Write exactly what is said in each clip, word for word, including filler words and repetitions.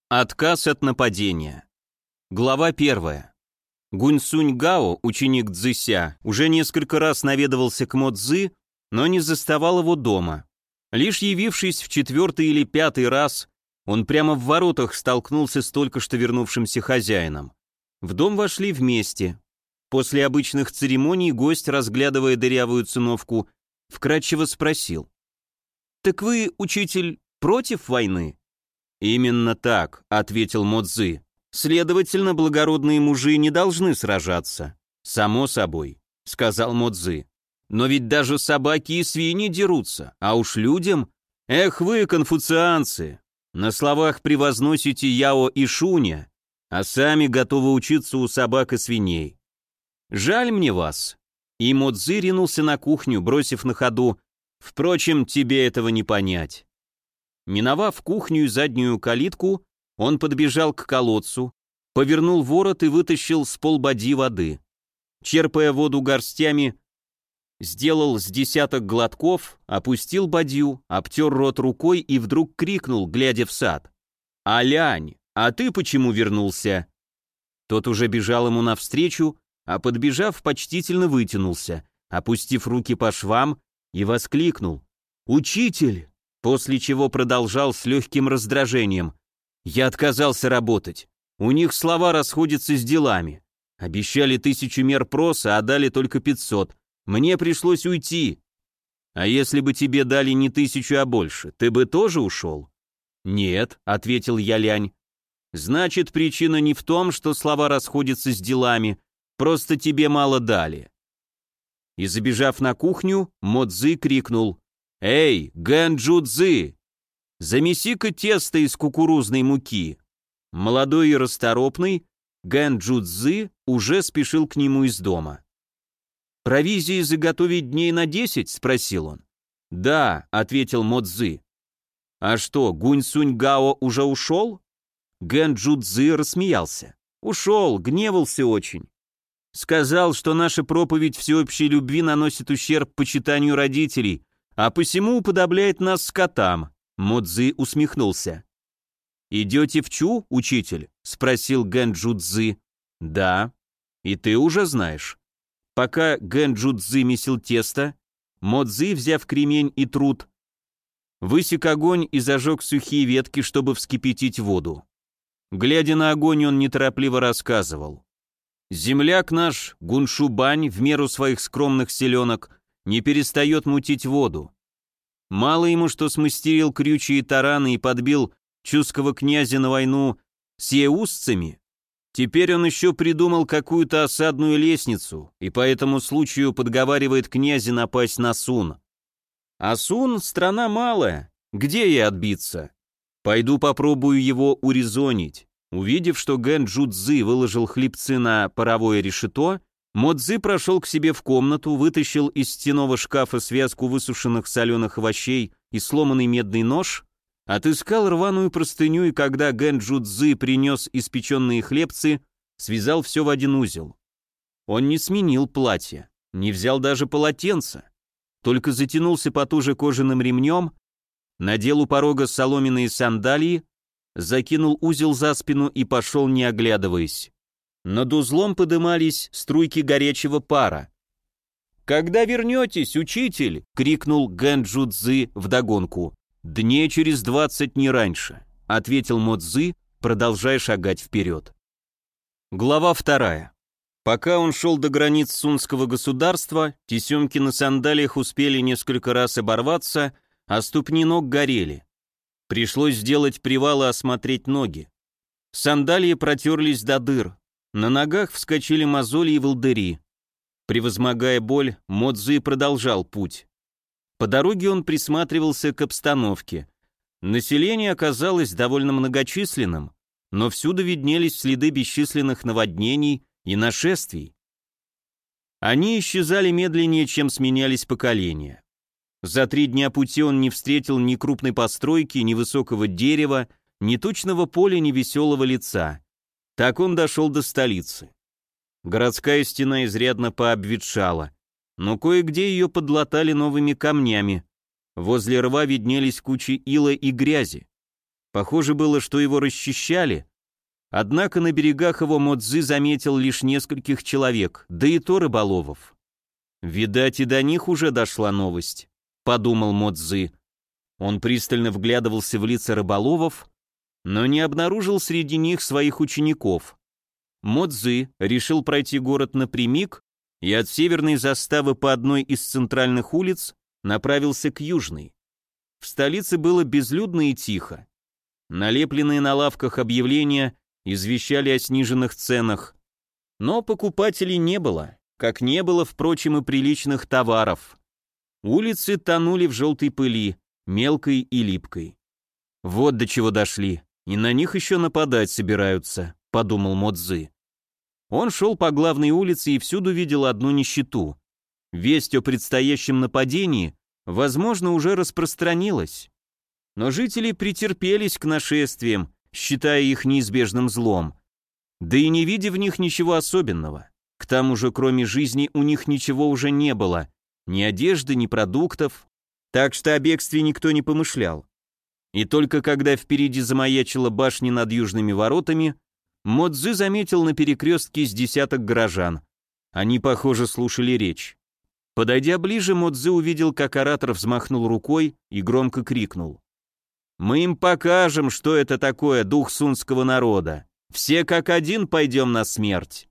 Отказ от нападения. Глава первая. Гуньсунь Гао, ученик Цзыся, уже несколько раз наведывался к Мо Цзы, но не заставал его дома. Лишь явившись в четвертый или пятый раз, он прямо в воротах столкнулся с только что вернувшимся хозяином. В дом вошли вместе. После обычных церемоний гость, разглядывая дырявую циновку, вкратчиво спросил: «Так вы, учитель, против войны?» «Именно так», — ответил Мо Цзы. «Следовательно, благородные мужи не должны сражаться». «Само собой», — сказал Мо Цзы. «Но ведь даже собаки и свиньи дерутся, а уж людям... Эх вы, конфуцианцы, на словах превозносите Яо и Шуня, а сами готовы учиться у собак и свиней. Жаль мне вас». И Мо Цзы ринулся на кухню, бросив на ходу: «Впрочем, тебе этого не понять». Миновав кухню и заднюю калитку, он подбежал к колодцу, повернул ворот и вытащил с полбади воды. Черпая воду горстями, сделал с десяток глотков, опустил бадью, обтер рот рукой и вдруг крикнул, глядя в сад: «Алянь, а ты почему вернулся?» Тот уже бежал ему навстречу, а подбежав, почтительно вытянулся, опустив руки по швам, и воскликнул: «Учитель!» После чего продолжал с легким раздражением: «Я отказался работать. У них слова расходятся с делами. Обещали тысячу мер проса, а дали только пятьсот. Мне пришлось уйти». «А если бы тебе дали не тысячу, а больше, ты бы тоже ушел?» «Нет», — ответил Ялянь. «Значит, причина не в том, что слова расходятся с делами, просто тебе мало дали». И забежав на кухню, Мо Цзы крикнул: «Эй, Гэнджу Цзы, замеси-ка тесто из кукурузной муки». Молодой и расторопный Гэнджу Цзы уже спешил к нему из дома. «Провизии заготовить дней на десять?» — спросил он. «Да», — ответил Мо Цзы. «А что, Гуньсунь Гао уже ушел?» Гэнджу Цзы рассмеялся. «Ушел, гневался очень. Сказал, что наша проповедь всеобщей любви наносит ущерб почитанию родителей, а посему уподобляет нас скотам». Мо Цзы усмехнулся. «Идете в Чу, учитель?» — спросил Гэнджу Цзы. «Да. И ты уже знаешь». Пока Гэнджу Цзы месил тесто, Мо Цзы, взяв кремень и труд, высек огонь и зажег сухие ветки, чтобы вскипятить воду. Глядя на огонь, он неторопливо рассказывал: «Земляк наш, Гуншубань, в меру своих скромных селенок, не перестает мутить воду. Мало ему, что смастерил крючья и тараны и подбил чуского князя на войну с еустцами, теперь он еще придумал какую-то осадную лестницу и по этому случаю подговаривает князя напасть на Сун. А Сун — страна малая, где ей отбиться? Пойду попробую его урезонить». Увидев, что Гэнджу Цзы выложил хлебцы на паровое решето, Мо Цзы прошел к себе в комнату, вытащил из стенного шкафа связку высушенных соленых овощей и сломанный медный нож, отыскал рваную простыню и, когда Гэнджу Цзы принес испеченные хлебцы, связал все в один узел. Он не сменил платье, не взял даже полотенца, только затянулся потуже кожаным ремнем, надел у порога соломенные сандалии, закинул узел за спину и пошел, не оглядываясь. Над узлом подымались струйки горячего пара. «Когда вернетесь, учитель?» — крикнул Гэнджу Цзы вдогонку. «Дней через двадцать, не раньше», — ответил Мо Цзы, продолжая шагать вперед. Глава вторая. Пока он шел до границ сунского государства, тесемки на сандалиях успели несколько раз оборваться, а ступни ног горели. Пришлось сделать привал и осмотреть ноги. Сандалии протерлись до дыр. На ногах вскочили мозоли и волдыри. Превозмогая боль, Мо Цзы продолжал путь. По дороге он присматривался к обстановке. Население оказалось довольно многочисленным, но всюду виднелись следы бесчисленных наводнений и нашествий. Они исчезали медленнее, чем сменялись поколения. За три дня пути он не встретил ни крупной постройки, ни высокого дерева, ни тучного поля, ни веселого лица. Так он дошел до столицы. Городская стена изрядно пообветшала, но кое-где ее подлатали новыми камнями. Возле рва виднелись кучи ила и грязи. Похоже было, что его расчищали, однако на берегах его Модзы заметил лишь нескольких человек, да и то рыболовов. «Видать, и до них уже дошла новость», — подумал Модзы. Он пристально вглядывался в лица рыболовов, но не обнаружил среди них своих учеников. Модзы решил пройти город напрямик и от северной заставы по одной из центральных улиц направился к южной. В столице было безлюдно и тихо. Налепленные на лавках объявления извещали о сниженных ценах, но покупателей не было, как не было, впрочем, и приличных товаров. Улицы тонули в желтой пыли, мелкой и липкой. «Вот до чего дошли, и на них еще нападать собираются», — подумал Модзы. Он шел по главной улице и всюду видел одну нищету. Весть о предстоящем нападении, возможно, уже распространилась. Но жители претерпелись к нашествиям, считая их неизбежным злом, да и не видя в них ничего особенного. К тому же, кроме жизни, у них ничего уже не было, ни одежды, ни продуктов, так что о бегстве никто не помышлял. И только когда впереди замаячила башня над южными воротами, Модзы заметил на перекрестке с десяток горожан. Они, похоже, слушали речь. Подойдя ближе, Модзы увидел, как оратор взмахнул рукой и громко крикнул: «Мы им покажем, что это такое дух сунского народа. Все как один пойдем на смерть».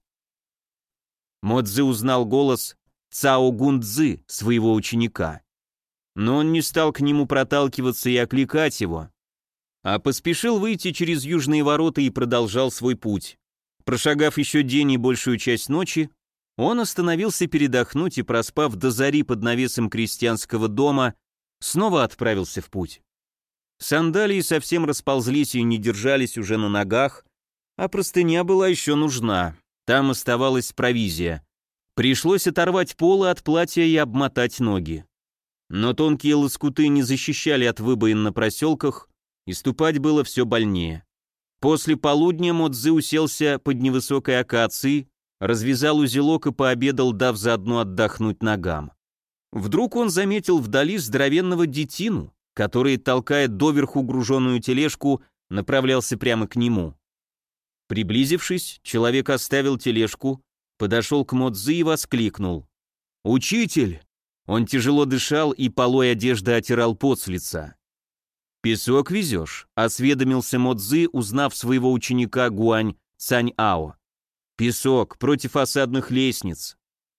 Модзы узнал голос Цао Гунцзы, своего ученика. Но он не стал к нему проталкиваться и окликать его, а поспешил выйти через южные ворота и продолжал свой путь. Прошагав еще день и большую часть ночи, он остановился передохнуть и, проспав до зари под навесом крестьянского дома, снова отправился в путь. Сандалии совсем расползлись и не держались уже на ногах, а простыня была еще нужна. Там оставалась провизия. Пришлось оторвать полы от платья и обмотать ноги. Но тонкие лоскуты не защищали от выбоин на проселках, и ступать было все больнее. После полудня Модзы уселся под невысокой акацией, развязал узелок и пообедал, дав заодно отдохнуть ногам. Вдруг он заметил вдали здоровенного детину, который, толкая доверху груженную тележку, направлялся прямо к нему. Приблизившись, человек оставил тележку, подошел к Модзы и воскликнул: «Учитель!» Он тяжело дышал и полой одежды отирал пот с лица. «Песок везешь?» — осведомился Модзы, узнав своего ученика Гуань Цань-Ао. «Песок, против осадных лестниц».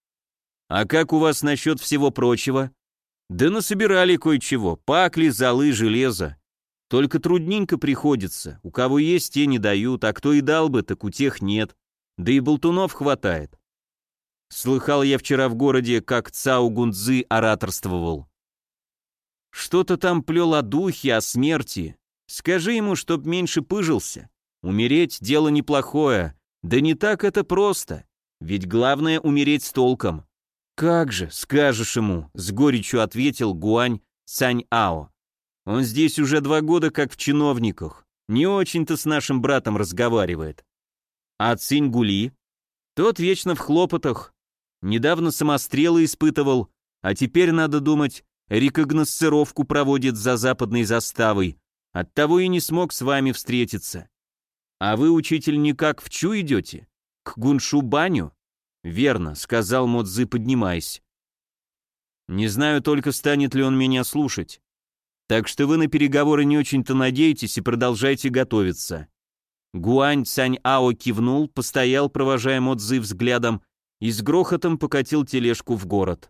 «А как у вас насчет всего прочего?» «Да насобирали кое-чего, пакли, золы, железо. Только трудненько приходится, у кого есть, те не дают, а кто и дал бы, так у тех нет. Да и болтунов хватает». Слыхал я вчера в городе, как Цао Гунцзы ораторствовал. Что-то там плел о духе, о смерти. Скажи ему, чтоб меньше пыжился. Умереть — дело неплохое. Да не так это просто. Ведь главное — умереть с толком. «Как же, скажешь ему», — с горечью ответил Гуань Цань-Ао. «Он здесь уже два года как в чиновниках. Не очень-то с нашим братом разговаривает. А Цинь-Гули? Тот вечно в хлопотах. Недавно самострелы испытывал, а теперь, надо думать, рекогносцировку проводит за западной заставой, оттого и не смог с вами встретиться. А вы, учитель, никак в Чу идете? К Гуншу-баню?» «Верно», — сказал Модзы, поднимаясь. «Не знаю только, станет ли он меня слушать. Так что вы на переговоры не очень-то надеетесь и продолжайте готовиться». Гуань Цань-Ао кивнул, постоял, провожая Модзы взглядом, и с грохотом покатил тележку в город.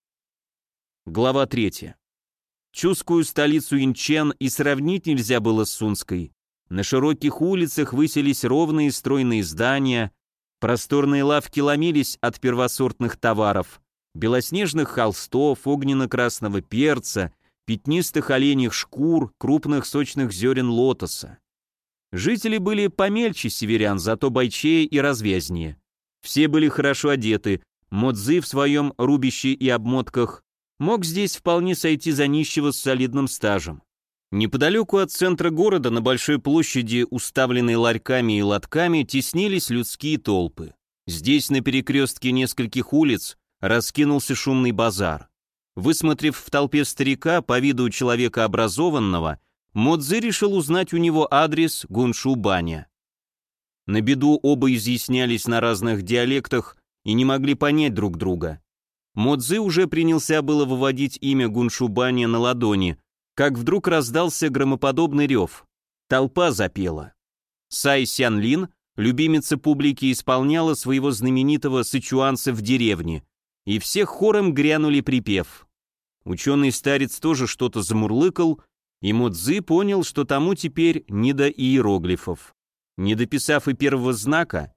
Глава третья. Чускую столицу Инчен и сравнить нельзя было с Сунской. На широких улицах высились ровные стройные здания, просторные лавки ломились от первосортных товаров, белоснежных холстов, огненно-красного перца, пятнистых оленьих шкур, крупных сочных зерен лотоса. Жители были помельче северян, зато бойчее и развязнее. Все были хорошо одеты, Модзы в своем рубище и обмотках мог здесь вполне сойти за нищего с солидным стажем. Неподалеку от центра города, на большой площади, уставленной ларьками и лотками, теснились людские толпы. Здесь, на перекрестке нескольких улиц, раскинулся шумный базар. Высмотрев в толпе старика, по виду человека образованного, Модзи решил узнать у него адрес Гуншу-баня. На беду оба изъяснялись на разных диалектах и не могли понять друг друга. Модзи уже принялся было выводить имя Гуншу-баня на ладони, как вдруг раздался громоподобный рев. Толпа запела. Сай Сянлин, любимица публики, исполняла своего знаменитого сычуанца в деревне, и все хором грянули припев. Ученый старец тоже что-то замурлыкал, и Модзи понял, что тому теперь не до иероглифов. Не дописав и первого знака,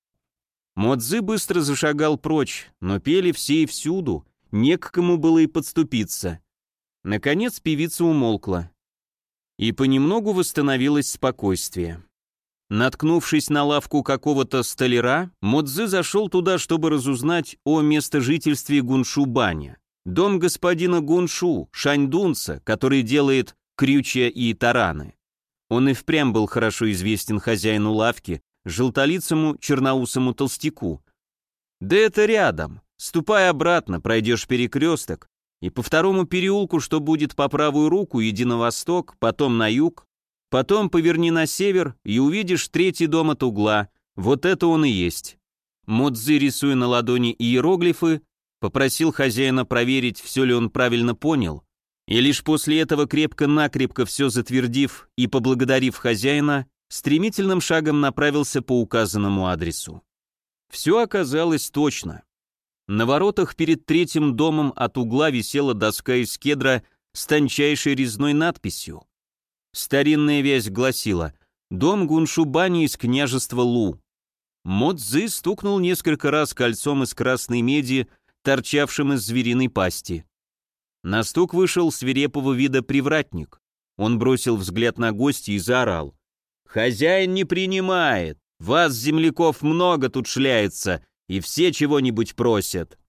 Модзи быстро зашагал прочь, но пели все и всюду, не к кому было и подступиться. Наконец певица умолкла, и понемногу восстановилось спокойствие. Наткнувшись на лавку какого-то столяра, Модзи зашел туда, чтобы разузнать о местожительстве Гуншу-баня. Дом господина Гуншу, шаньдунца, который делает крючья и тараны. Он и впрямь был хорошо известен хозяину лавки, желтолицому черноусому толстяку. «Да это рядом. Ступай обратно, пройдешь перекресток, и по второму переулку, что будет по правую руку, иди на восток, потом на юг, потом поверни на север и увидишь третий дом от угла. Вот это он и есть». Модзи, рисуя на ладони иероглифы, попросил хозяина проверить, все ли он правильно понял, и лишь после этого, крепко-накрепко все затвердив и поблагодарив хозяина, стремительным шагом направился по указанному адресу. Все оказалось точно. На воротах перед третьим домом от угла висела доска из кедра с тончайшей резной надписью. Старинная вязь гласила: «Дом Гуншу-бани из княжества Лу». Модзи стукнул несколько раз кольцом из красной меди, торчавшим из звериной пасти. На стук вышел свирепого вида привратник. Он бросил взгляд на гостя и заорал: «Хозяин не принимает! Вас, земляков, много тут шляется, и все чего-нибудь просят».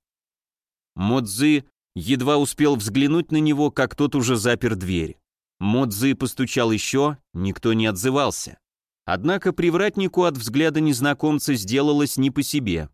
Модзи едва успел взглянуть на него, как тот уже запер дверь. Модзи постучал еще, никто не отзывался. Однако привратнику от взгляда незнакомца сделалось не по себе.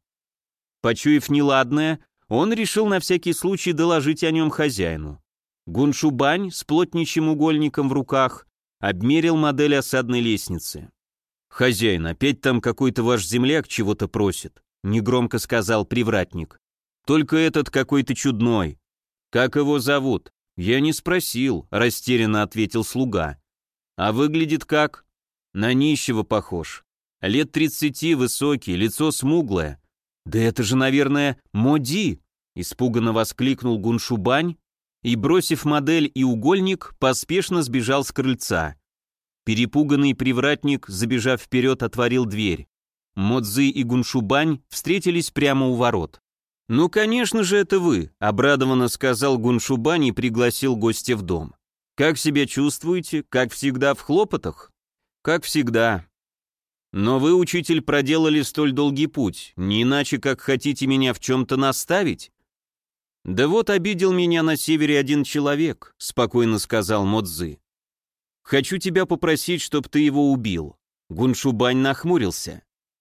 Почуяв неладное, он решил на всякий случай доложить о нем хозяину. Гуншу-бань с плотничьим угольником в руках обмерил модель осадной лестницы. «Хозяин, опять там какой-то ваш земляк чего-то просит», — негромко сказал привратник. «Только этот какой-то чудной. Как его зовут?» «Я не спросил», — растерянно ответил слуга. «А выглядит как?» «На нищего похож. Лет тридцати, высокий, лицо смуглое». «Да это же, наверное, Моди!» — испуганно воскликнул Гуншу-бань и, бросив модель и угольник, поспешно сбежал с крыльца. Перепуганный привратник, забежав вперед, отворил дверь. Модзи и Гуншу-бань встретились прямо у ворот. «Ну, конечно же, это вы», — обрадованно сказал Гуншу-бань и пригласил гостя в дом. «Как себя чувствуете? Как всегда в хлопотах?» «Как всегда. Но вы, учитель, проделали столь долгий путь, не иначе, как хотите меня в чем-то наставить?» «Да вот обидел меня на севере один человек», — спокойно сказал Модзи. «Хочу тебя попросить, чтоб ты его убил». Гуншу-бань нахмурился.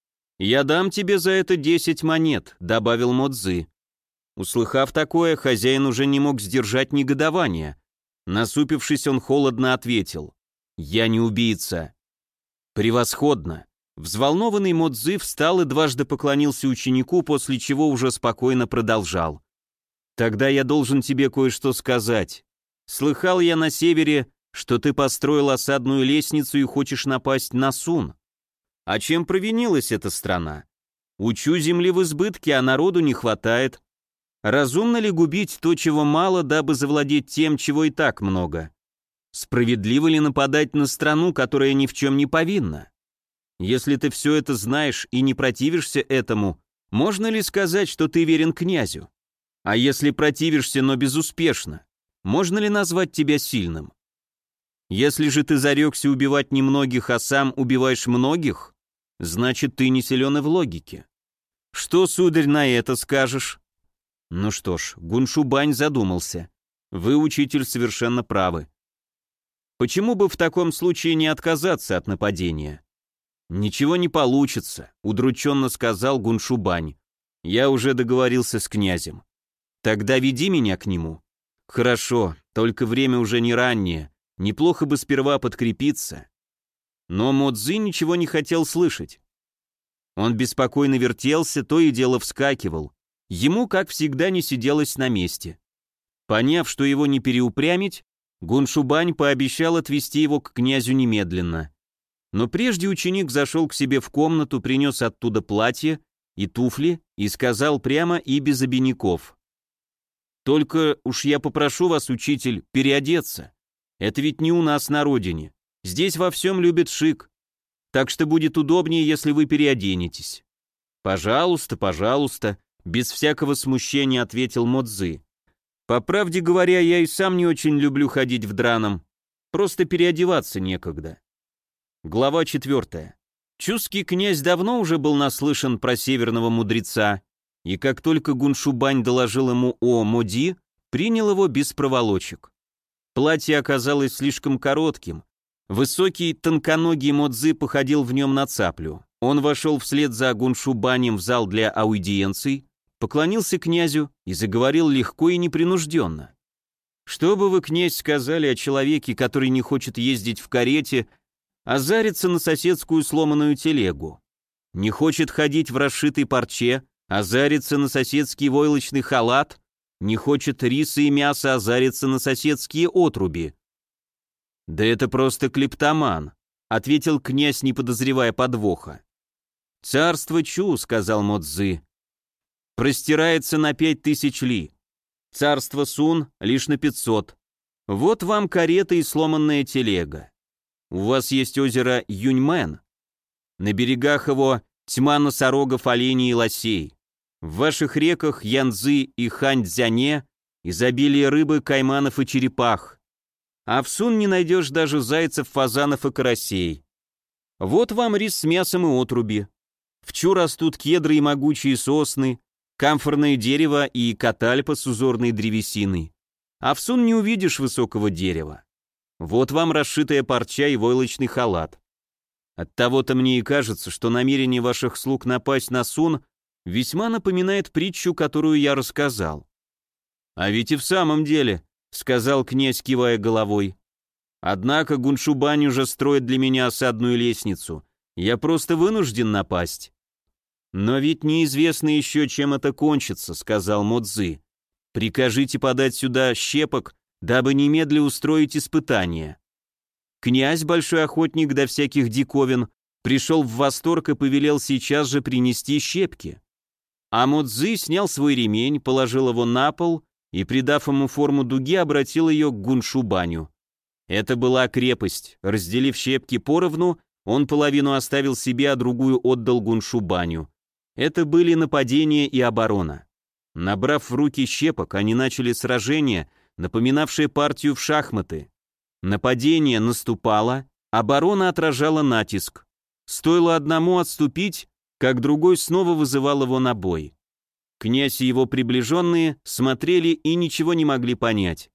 «Я дам тебе за это десять монет», — добавил Модзи. Услыхав такое, хозяин уже не мог сдержать негодования. Насупившись, он холодно ответил: «Я не убийца». «Превосходно». Взволнованный Модзи встал и дважды поклонился ученику, после чего уже спокойно продолжал. «Тогда я должен тебе кое-что сказать. Слыхал я на севере, что ты построил осадную лестницу и хочешь напасть на Сун. А чем провинилась эта страна? Учу земли в избытке, а народу не хватает. Разумно ли губить то, чего мало, дабы завладеть тем, чего и так много? Справедливо ли нападать на страну, которая ни в чем не повинна? Если ты все это знаешь и не противишься этому, можно ли сказать, что ты верен князю? А если противишься, но безуспешно, можно ли назвать тебя сильным? Если же ты зарекся убивать немногих, а сам убиваешь многих, значит, ты не силен и в логике. Что, сударь, на это скажешь?» Ну что ж, Гуншу-бань задумался. Вы, учитель, совершенно правы. Почему бы в таком случае не отказаться от нападения? «Ничего не получится», — удрученно сказал Гуншу-бань. «Я уже договорился с князем». «Тогда веди меня к нему». «Хорошо, только время уже не раннее. Неплохо бы сперва подкрепиться. Но Мо Цзы ничего не хотел слышать. Он беспокойно вертелся, то и дело вскакивал. Ему, как всегда, не сиделось на месте. Поняв, что его не переупрямить, Гуншубань пообещал отвезти его к князю немедленно. Но прежде ученик зашел к себе в комнату, принес оттуда платье и туфли и сказал прямо и без обиняков: «Только уж я попрошу вас, учитель, переодеться. Это ведь не у нас на родине. Здесь во всем любят шик. Так что будет удобнее, если вы переоденетесь». «Пожалуйста, пожалуйста», — без всякого смущения ответил Мо Цзы. «По правде говоря, я и сам не очень люблю ходить в драном. Просто переодеваться некогда». Глава четвертая. Чуский князь давно уже был наслышан про северного мудреца, и как только Гуншубань доложил ему о Моди, принял его без проволочек. Платье оказалось слишком коротким. Высокий, тонконогий Мо Цзы походил в нем на цаплю. Он вошел вслед за Гуншубанем в зал для аудиенций, поклонился князю и заговорил легко и непринужденно. «Что бы вы, князь, сказали о человеке, который не хочет ездить в карете, а зарится на соседскую сломанную телегу? Не хочет ходить в расшитой парче, а зарится на соседский войлочный халат? Не хочет риса и мяса, а зарится на соседские отруби?» «Да это просто клептоман», — ответил князь, не подозревая подвоха. «Царство Чу», — сказал Мо Цзы, — «простирается на пять тысяч ли. Царство Сун лишь на пятьсот. Вот вам карета и сломанная телега. У вас есть озеро Юньмэн. На берегах его тьма носорогов, оленей и лосей. В ваших реках Янцзы и Ханьцзяне изобилие рыбы, кайманов и черепах. А в Сун не найдешь даже зайцев, фазанов и карасей. Вот вам рис с мясом и отруби. В Чу растут кедры и могучие сосны, камфорное дерево и катальпа с узорной древесиной. А в Сун не увидишь высокого дерева. Вот вам расшитая парча и войлочный халат. Оттого-то мне и кажется, что намерение ваших слуг напасть на Сун весьма напоминает притчу, которую я рассказал». «А ведь и в самом деле», — сказал князь, кивая головой. «Однако Гуншубань уже строит для меня осадную лестницу. Я просто вынужден напасть». «Но ведь неизвестно еще, чем это кончится», — сказал Мо Цзы. «Прикажите подать сюда щепок, дабы немедля устроить испытание». Князь, большой охотник до всяких диковин, пришел в восторг и повелел сейчас же принести щепки. А Мо Цзы снял свой ремень, положил его на пол и, придав ему форму дуги, обратил ее к Гуншубаню. Это была крепость. Разделив щепки поровну, он половину оставил себе, а другую отдал Гуншубаню. Это были нападение и оборона. Набрав в руки щепок, они начали сражение, напоминавшее партию в шахматы. Нападение наступало, оборона отражала натиск. Стоило одному отступить, как другой снова вызывал его на бой. Князь и его приближенные смотрели и ничего не могли понять.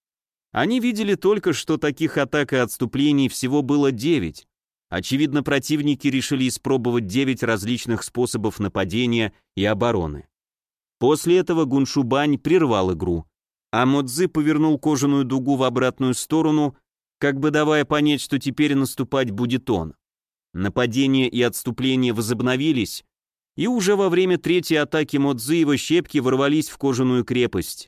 Они видели только, что таких атак и отступлений всего было девять. Очевидно, противники решили испробовать девять различных способов нападения и обороны. После этого Гуншубань прервал игру, а Мо Цзы повернул кожаную дугу в обратную сторону, как бы давая понять, что теперь наступать будет он. Нападение и отступление возобновились, и уже во время третьей атаки Мо Цзы его щепки ворвались в кожаную крепость.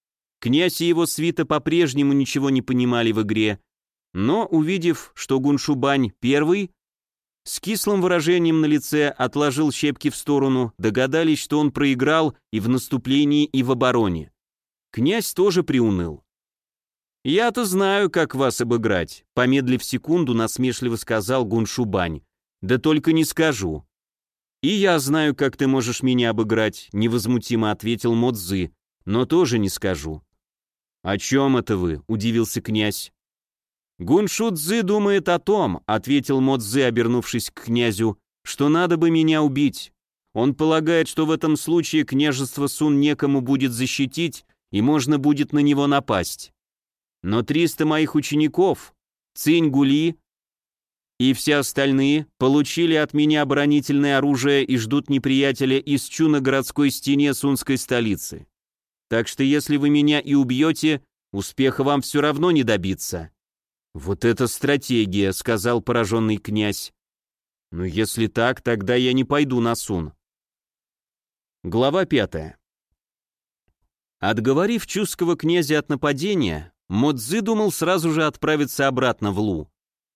Князь и его свита по-прежнему ничего не понимали в игре, но, увидев, что Гуншубань первый, с кислым выражением на лице отложил щепки в сторону, догадались, что он проиграл и в наступлении, и в обороне. Князь тоже приуныл. «Я-то знаю, как вас обыграть», — помедлив секунду, насмешливо сказал Гуншубань. «Да только не скажу». «И я знаю, как ты можешь меня обыграть», — невозмутимо ответил Мо Цзы, «но тоже не скажу». «О чем это вы?» — удивился князь. «Гуншу Цзы думает о том», — ответил Мо Цзы, обернувшись к князю, «что надо бы меня убить. Он полагает, что в этом случае княжество Сун некому будет защитить, и можно будет на него напасть. Но триста моих учеников, Цинь Гули и все остальные, получили от меня оборонительное оружие и ждут неприятеля из Чу на городской стене сунской столицы. Так что если вы меня и убьете, успеха вам все равно не добиться. «Вот это стратегия», — сказал пораженный князь. «Ну, если так, тогда я не пойду на Сун». Глава пятая. Отговорив чуского князя от нападения, Мо Цзы думал сразу же отправиться обратно в Лу.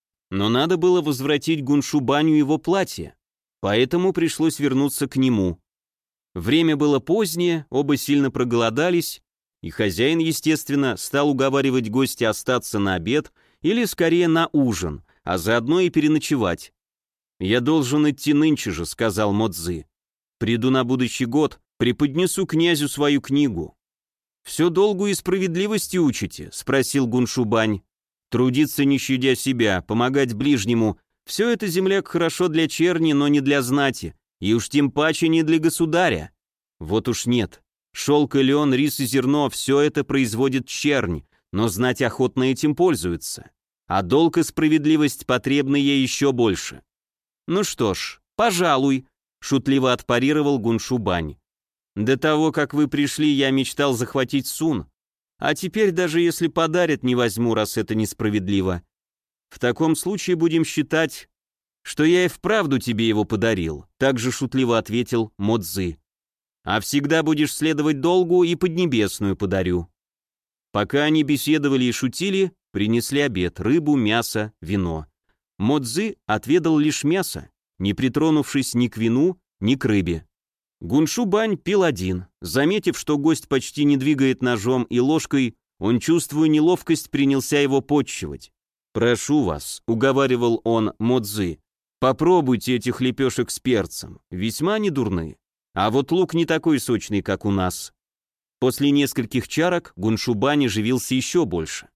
Но надо было возвратить Гуншу Баню его платье, поэтому пришлось вернуться к нему. Время было позднее, оба сильно проголодались, и хозяин, естественно, стал уговаривать гостя остаться на обед или скорее на ужин, а заодно и переночевать. «Я должен идти нынче же», — сказал Мо Цзы. «Приду на будущий год, преподнесу князю свою книгу». «Все долгу и справедливости учите?» — спросил Гуншу Бань. «Трудиться не щадя себя, помогать ближнему — все это, земляк, хорошо для черни, но не для знати, и уж тем паче не для государя. Вот уж нет. Шелк и лен, рис и зерно — все это производит чернь, но знать охотно этим пользуется. А долг и справедливость потребны ей еще больше». «Ну что ж, пожалуй», — шутливо отпарировал Гуншу Бань. «До того, как вы пришли, я мечтал захватить Сун, а теперь даже если подарят, не возьму, раз это несправедливо. В таком случае будем считать, что я и вправду тебе его подарил», — также шутливо ответил Мо Цзы. «А всегда будешь следовать долгу, и поднебесную подарю». Пока они беседовали и шутили, принесли обед: рыбу, мясо, вино. Мо Цзы отведал лишь мясо, не притронувшись ни к вину, ни к рыбе. Гуншу Бань пил один. Заметив, что гость почти не двигает ножом и ложкой, он, чувствуя неловкость, принялся его потчевать. «Прошу вас», — уговаривал он Мо Цзы, — «попробуйте этих лепешек с перцем, весьма недурны. А вот лук не такой сочный, как у нас». После нескольких чарок Гуншу Бань оживился еще больше.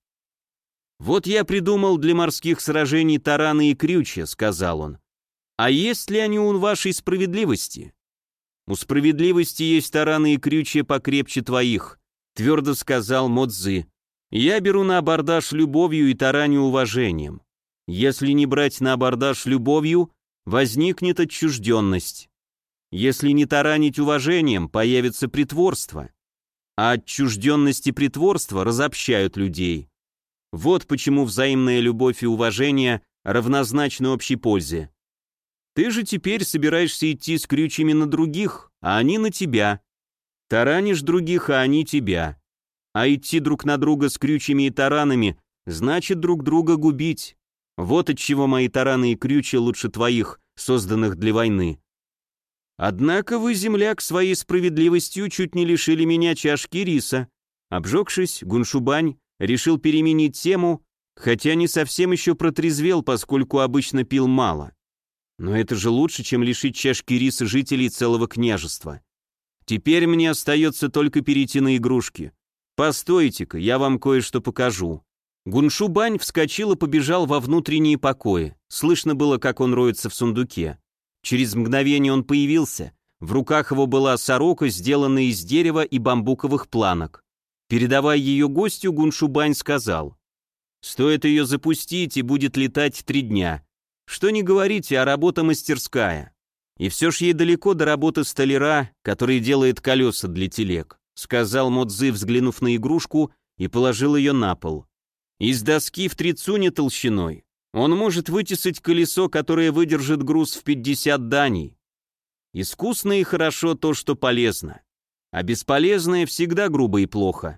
«Вот я придумал для морских сражений тараны и крючья», — сказал он. «А есть ли они у вашей справедливости?» «У справедливости есть тараны и крючья покрепче твоих», — твердо сказал Мо Цзы. «Я беру на абордаж любовью и тараню уважением. Если не брать на абордаж любовью, возникнет отчужденность. Если не таранить уважением, появится притворство. А отчужденность и притворство разобщают людей. Вот почему взаимная любовь и уважение равнозначны общей пользе. Ты же теперь собираешься идти с крючьями на других, а они на тебя. Таранишь других, а они тебя. А идти друг на друга с крючьями и таранами значит друг друга губить. Вот отчего мои тараны и крючья лучше твоих, созданных для войны. Однако вы, земляк, своей справедливостью чуть не лишили меня чашки риса». Обжегшись, Гуншу Бань решил переменить тему, хотя не совсем еще протрезвел, поскольку обычно пил мало. Но это же лучше, чем лишить чашки риса жителей целого княжества. Теперь мне остается только перейти на игрушки. Постойте-ка, я вам кое-что покажу. Гуншу Бань вскочил и побежал во внутренние покои. Слышно было, как он роется в сундуке. Через мгновение он появился. В руках его была сорока, сделанная из дерева и бамбуковых планок. Передавая ее гостю, Гуншу Бань сказал: «Стоит ее запустить, и будет летать три дня. Что не говорите, а работа мастерская. И все ж ей далеко до работы столяра, который делает колеса для телег», сказал Мо Цзы, взглянув на игрушку, и положил ее на пол. «Из доски в три цуня толщиной он может вытесать колесо, которое выдержит груз в пятьдесят даней. Искусно и хорошо то, что полезно, а бесполезное всегда грубо и плохо».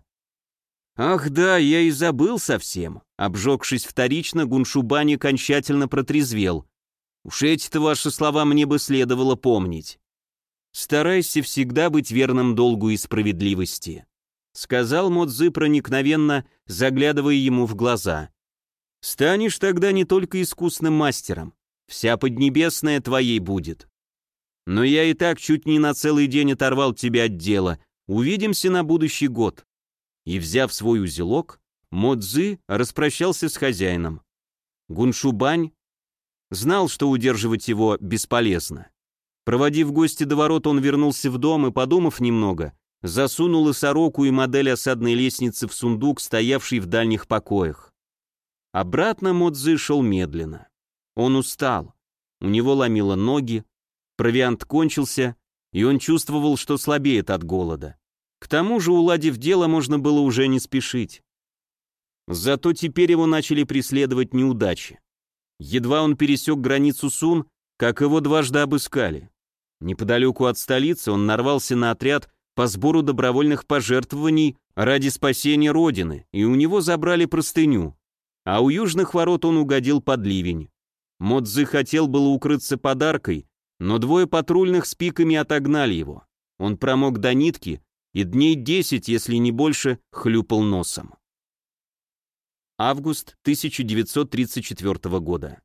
«Ах да, я и забыл совсем». Обжегшись вторично, Гуншу Бань окончательно протрезвел. «Уж эти-то ваши слова мне бы следовало помнить. Старайся всегда быть верным долгу и справедливости», сказал Мо Цзы проникновенно, заглядывая ему в глаза. «Станешь тогда не только искусным мастером, вся Поднебесная твоей будет. Но я и так чуть не на целый день оторвал тебя от дела. Увидимся на будущий год». И, взяв свой узелок, Мо Цзы распрощался с хозяином. Гуншу Бань знал, что удерживать его бесполезно. Проводив гостя до ворот, он вернулся в дом и, подумав немного, засунул и сороку, и модель осадной лестницы в сундук, стоявший в дальних покоях. Обратно Мо Цзы шел медленно. Он устал, у него ломило ноги, провиант кончился, и он чувствовал, что слабеет от голода. К тому же, уладив дело, можно было уже не спешить. Зато теперь его начали преследовать неудачи. Едва он пересек границу Сун, как его дважды обыскали. Неподалеку от столицы он нарвался на отряд по сбору добровольных пожертвований ради спасения Родины, и у него забрали простыню. А у южных ворот он угодил под ливень. Мо Цзы хотел было укрыться подаркой, но двое патрульных с пиками отогнали его. Он промок до нитки и дней десять, если не больше, хлюпал носом. Август тысяча девятьсот тридцать четвёртого года.